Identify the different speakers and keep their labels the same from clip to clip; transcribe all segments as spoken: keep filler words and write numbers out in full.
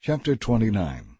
Speaker 1: Chapter twenty-nine.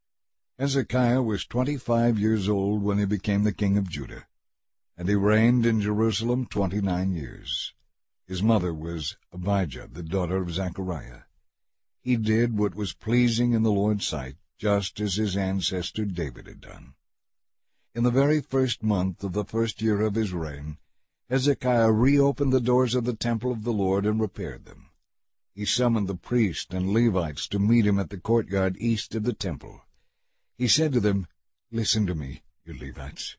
Speaker 1: Hezekiah was twenty-five years old when he became the king of Judah, and he reigned in Jerusalem twenty-nine years. His mother was Abijah, the daughter of Zechariah. He did what was pleasing in the Lord's sight, just as his ancestor David had done. In the very first month of the first year of his reign, Hezekiah reopened the doors of the temple of the Lord and repaired them. He summoned the priests and Levites to meet him at the courtyard east of the temple. He said to them, "Listen to me, you Levites.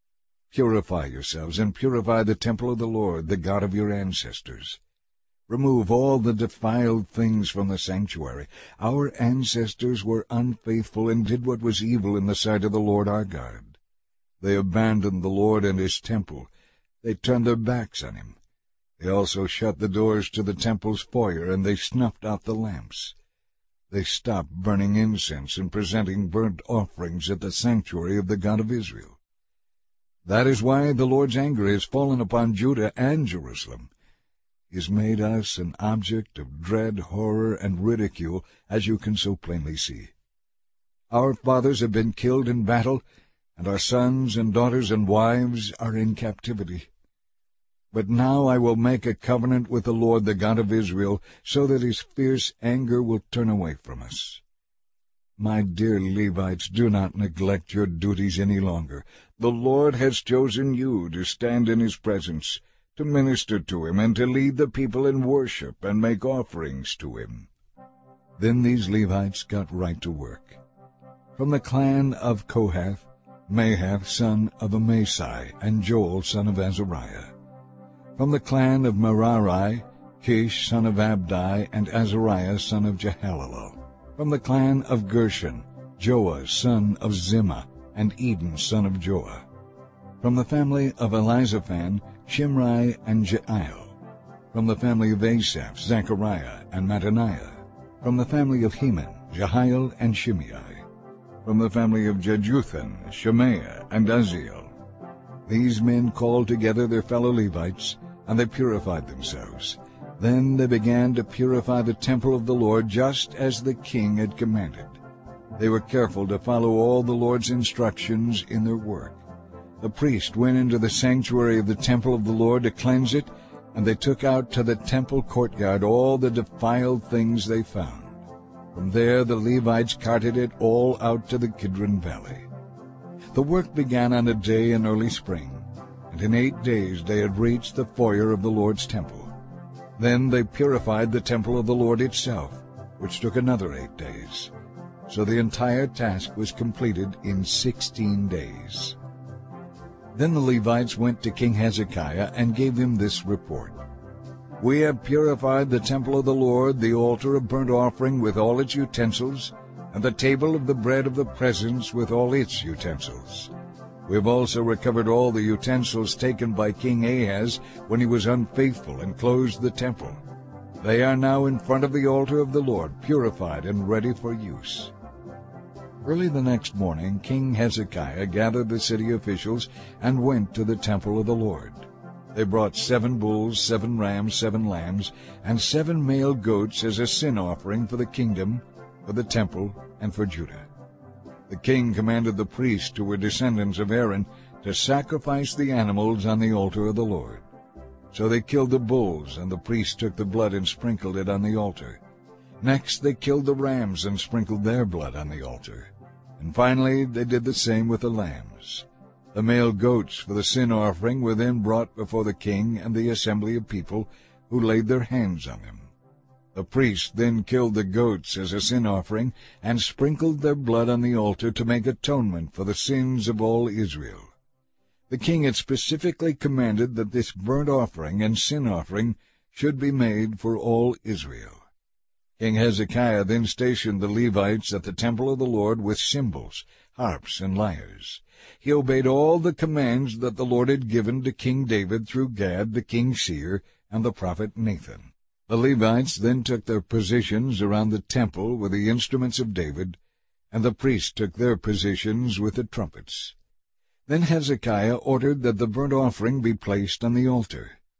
Speaker 1: Purify yourselves and purify the temple of the Lord, the God of your ancestors. Remove all the defiled things from the sanctuary. Our ancestors were unfaithful and did what was evil in the sight of the Lord our God. They abandoned the Lord and his temple. They turned their backs on him. They also shut the doors to the temple's foyer, and they snuffed out the lamps. They stopped burning incense and presenting burnt offerings at the sanctuary of the God of Israel. That is why the Lord's anger has fallen upon Judah and Jerusalem. He has made us an object of dread, horror, and ridicule, as you can so plainly see. Our fathers have been killed in battle, and our sons and daughters and wives are in captivity. But now I will make a covenant with the Lord, the God of Israel, so that his fierce anger will turn away from us. My dear Levites, do not neglect your duties any longer. The Lord has chosen you to stand in his presence, to minister to him, and to lead the people in worship and make offerings to him." Then these Levites got right to work. From the clan of Kohath, Mahath son of Amasai, and Joel son of Azariah. From the clan of Merari, Kish son of Abdi, and Azariah son of Jehalelel. From the clan of Gershon, Joah son of Zimmah, and Eden son of Joah. From the family of Elizaphan, Shimri and Jeiel. From the family of Asaph, Zechariah and Mattaniah. From the family of Heman, Jehiel and Shimei. From the family of Jeduthun, Shemaiah and Uzziel. These men called together their fellow Levites, and they purified themselves. Then they began to purify the temple of the Lord, just as the king had commanded. They were careful to follow all the Lord's instructions in their work. The priest went into the sanctuary of the temple of the Lord to cleanse it, and they took out to the temple courtyard all the defiled things they found. From there the Levites carted it all out to the Kidron Valley. The work began on a day in early spring, and in eight days they had reached the foyer of the Lord's temple. Then they purified the temple of the Lord itself, which took another eight days. So the entire task was completed in sixteen days. Then the Levites went to King Hezekiah and gave him this report. "We have purified the temple of the Lord, the altar of burnt offering with all its utensils, and the table of the bread of the presence with all its utensils. We have also recovered all the utensils taken by King Ahaz when he was unfaithful and closed the temple. They are now in front of the altar of the Lord, purified and ready for use." Early the next morning, King Hezekiah gathered the city officials and went to the temple of the Lord. They brought seven bulls, seven rams, seven lambs, and seven male goats as a sin offering for the kingdom, for the temple, and for Judah. The king commanded the priests who were descendants of Aaron to sacrifice the animals on the altar of the Lord. So they killed the bulls, and the priests took the blood and sprinkled it on the altar. Next they killed the rams and sprinkled their blood on the altar. And finally they did the same with the lambs. The male goats for the sin offering were then brought before the king and the assembly of people, who laid their hands on them. The priests then killed the goats as a sin offering and sprinkled their blood on the altar to make atonement for the sins of all Israel. The king had specifically commanded that this burnt offering and sin offering should be made for all Israel. King Hezekiah then stationed the Levites at the temple of the Lord with cymbals, harps, and lyres. He obeyed all the commands that the Lord had given to King David through Gad, the king's seer, and the prophet Nathan. The Levites then took their positions around the temple with the instruments of David, and the priests took their positions with the trumpets. Then Hezekiah ordered that the burnt offering be placed on the altar.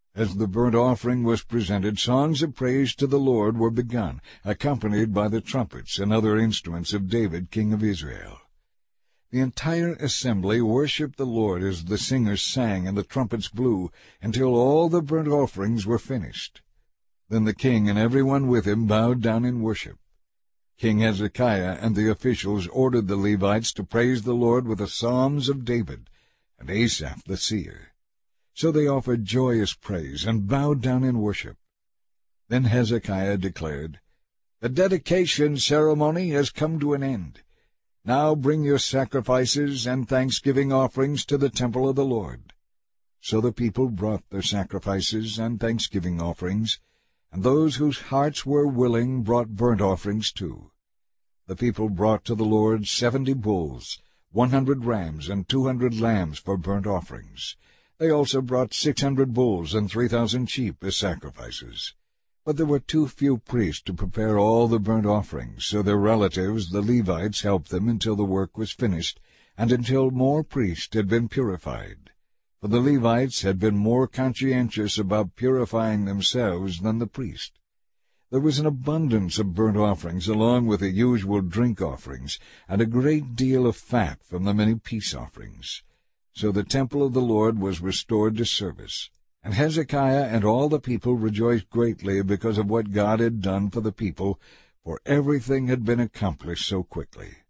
Speaker 1: As the burnt offering was presented, songs of praise to the Lord were begun, accompanied by the trumpets and other instruments of David, king of Israel. The entire assembly worshipped the Lord as the singers sang and the trumpets blew, until all the burnt offerings were finished. Then the king and everyone with him bowed down in worship. King Hezekiah and the officials ordered the Levites to praise the Lord with the psalms of David and Asaph the seer. So they offered joyous praise and bowed down in worship. Then Hezekiah declared, "The dedication ceremony has come to an end. Now bring your sacrifices and thanksgiving offerings to the temple of the Lord." So the people brought their sacrifices and thanksgiving offerings, and those whose hearts were willing brought burnt offerings too. The people brought to the Lord seventy bulls, one hundred rams, and two hundred lambs for burnt offerings. They also brought six hundred bulls and three thousand sheep as sacrifices. But there were too few priests to prepare all the burnt offerings, so their relatives, the Levites, helped them until the work was finished, and until more priests had been purified. For the Levites had been more conscientious about purifying themselves than the priest. There was an abundance of burnt offerings, along with the usual drink offerings, and a great deal of fat from the many peace offerings. So the temple of the Lord was restored to service. And Hezekiah and all the people rejoiced greatly because of what God had done for the people, for everything had been accomplished so quickly.